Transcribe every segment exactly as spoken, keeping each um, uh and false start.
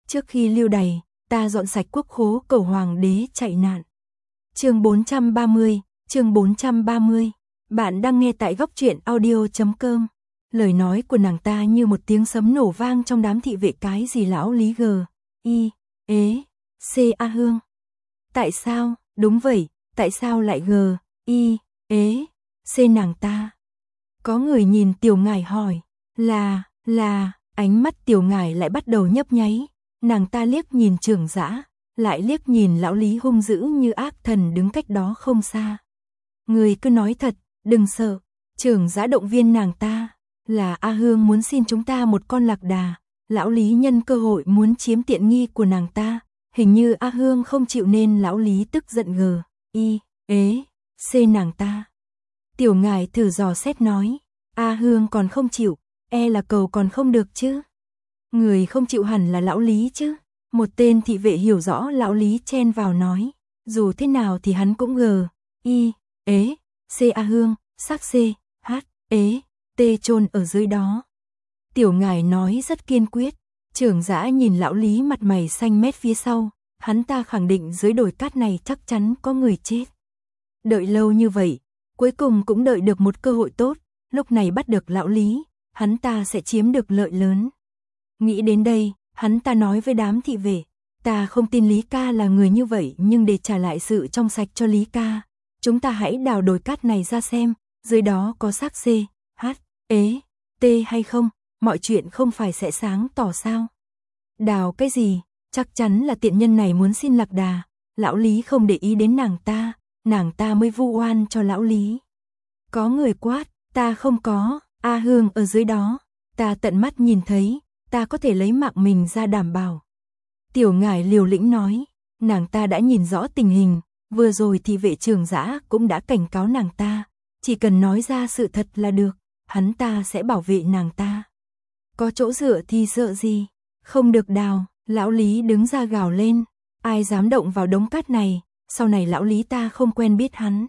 Trước khi lưu đày, ta dọn sạch quốc khố cầu hoàng đế chạy nạn. Chương bốn trăm ba mươi, chương bốn trăm ba mươi. Bạn đang nghe tại góc truyện audio chấm com. Lời nói của nàng ta như một tiếng sấm nổ vang trong đám thị vệ. Cái gì lão Lý g, y, ế, c A Hương. Tại sao, đúng vậy, tại sao lại g, y, ế, c nàng ta? Có người nhìn Tiểu Ngải hỏi, là, là, ánh mắt Tiểu Ngải lại bắt đầu nhấp nháy, nàng ta liếc nhìn Trưởng Dã, lại liếc nhìn lão Lý hung dữ như ác thần đứng cách đó không xa. Người cứ nói thật, đừng sợ. Trưởng Dã động viên nàng ta, là A Hương muốn xin chúng ta một con lạc đà. Lão Lý nhân cơ hội muốn chiếm tiện nghi của nàng ta, hình như A Hương không chịu nên lão Lý tức giận g, y, ế, c nàng ta. Tiểu Ngải thử dò xét nói, A Hương còn không chịu, e là cầu còn không được chứ. Người không chịu hẳn là lão Lý chứ. Một tên thị vệ hiểu rõ lão Lý chen vào nói, dù thế nào thì hắn cũng g, y, ế, c A Hương, xác c, h, ế, t chôn ở dưới đó. Tiểu Ngải nói rất kiên quyết. Trưởng Dã nhìn lão Lý mặt mày xanh mét phía sau, hắn ta khẳng định dưới đồi cát này chắc chắn có người chết. Đợi lâu như vậy, cuối cùng cũng đợi được một cơ hội tốt, lúc này bắt được lão Lý, hắn ta sẽ chiếm được lợi lớn. Nghĩ đến đây, hắn ta nói với đám thị vệ, ta không tin Lý ca là người như vậy, nhưng để trả lại sự trong sạch cho Lý ca, chúng ta hãy đào đồi cát này ra xem, dưới đó có xác c, h, ế, t hay không, mọi chuyện không phải sẽ sáng tỏ sao. Đào cái gì, chắc chắn là tiện nhân này muốn xin lạc đà, lão Lý không để ý đến nàng ta, nàng ta mới vu oan cho lão Lý. Có người quát, ta không có, A Hương ở dưới đó, ta tận mắt nhìn thấy, ta có thể lấy mạng mình ra đảm bảo. Tiểu Ngải liều lĩnh nói, nàng ta đã nhìn rõ tình hình, vừa rồi thì vệ Trưởng Dã cũng đã cảnh cáo nàng ta, chỉ cần nói ra sự thật là được, hắn ta sẽ bảo vệ nàng ta. Có chỗ dựa thì sợ gì, không được đào, lão Lý đứng ra gào lên, ai dám động vào đống cát này, sau này lão Lý ta không quen biết hắn.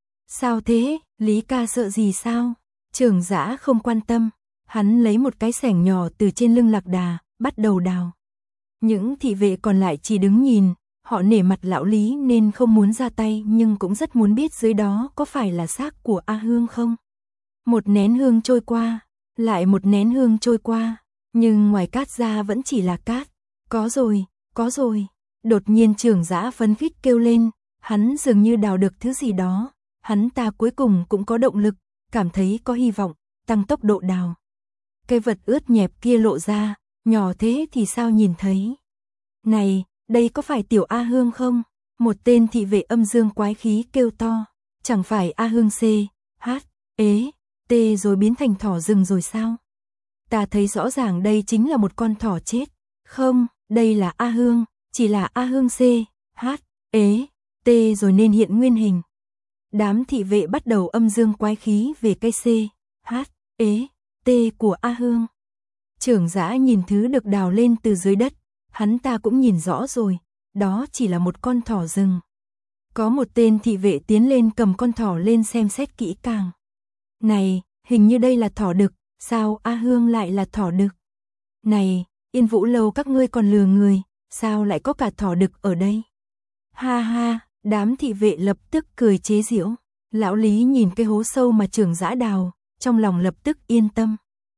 Sao thế, Lý ca sợ gì sao? Trưởng Dã không quan tâm, hắn lấy một cái xẻng nhỏ từ trên lưng lạc đà, bắt đầu đào. Những thị vệ còn lại chỉ đứng nhìn, họ nể mặt lão Lý nên không muốn ra tay nhưng cũng rất muốn biết dưới đó có phải là xác của A Hương không. Một nén hương trôi qua, lại một nén hương trôi qua, nhưng ngoài cát ra vẫn chỉ là cát. Có rồi, có rồi. Đột nhiên Trưởng Dã phấn khích kêu lên, hắn dường như đào được thứ gì đó, hắn ta cuối cùng cũng có động lực, cảm thấy có hy vọng, tăng tốc độ đào. Cái vật ướt nhẹp kia lộ ra, nhỏ thế thì sao nhìn thấy. Này, đây có phải tiểu A Hương không? Một tên thị vệ âm dương quái khí kêu to, chẳng phải A Hương c, h, ế, t rồi biến thành thỏ rừng rồi sao? Ta thấy rõ ràng đây chính là một con thỏ chết. Không, đây là A Hương, chỉ là A Hương c, h, ế, t rồi nên hiện nguyên hình. Đám thị vệ bắt đầu âm dương quái khí về cây c, h, ế, t của A Hương. Trưởng Dã nhìn thứ được đào lên từ dưới đất, hắn ta cũng nhìn rõ rồi, đó chỉ là một con thỏ rừng. Có một tên thị vệ tiến lên cầm con thỏ lên xem xét kỹ càng. Này, hình như đây là thỏ đực, sao A Hương lại là thỏ đực? Này, Yên Vũ Lâu các ngươi còn lừa người, sao lại có cả thỏ đực ở đây? Ha ha, đám thị vệ lập tức cười chế giễu. Lão Lý nhìn cái hố sâu mà Trưởng Dã đào, trong lòng lập tức yên tâm.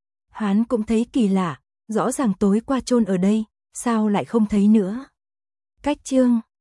Hắn cũng thấy kỳ lạ, rõ ràng tối qua chôn ở đây, sao lại không thấy nữa? Cách chương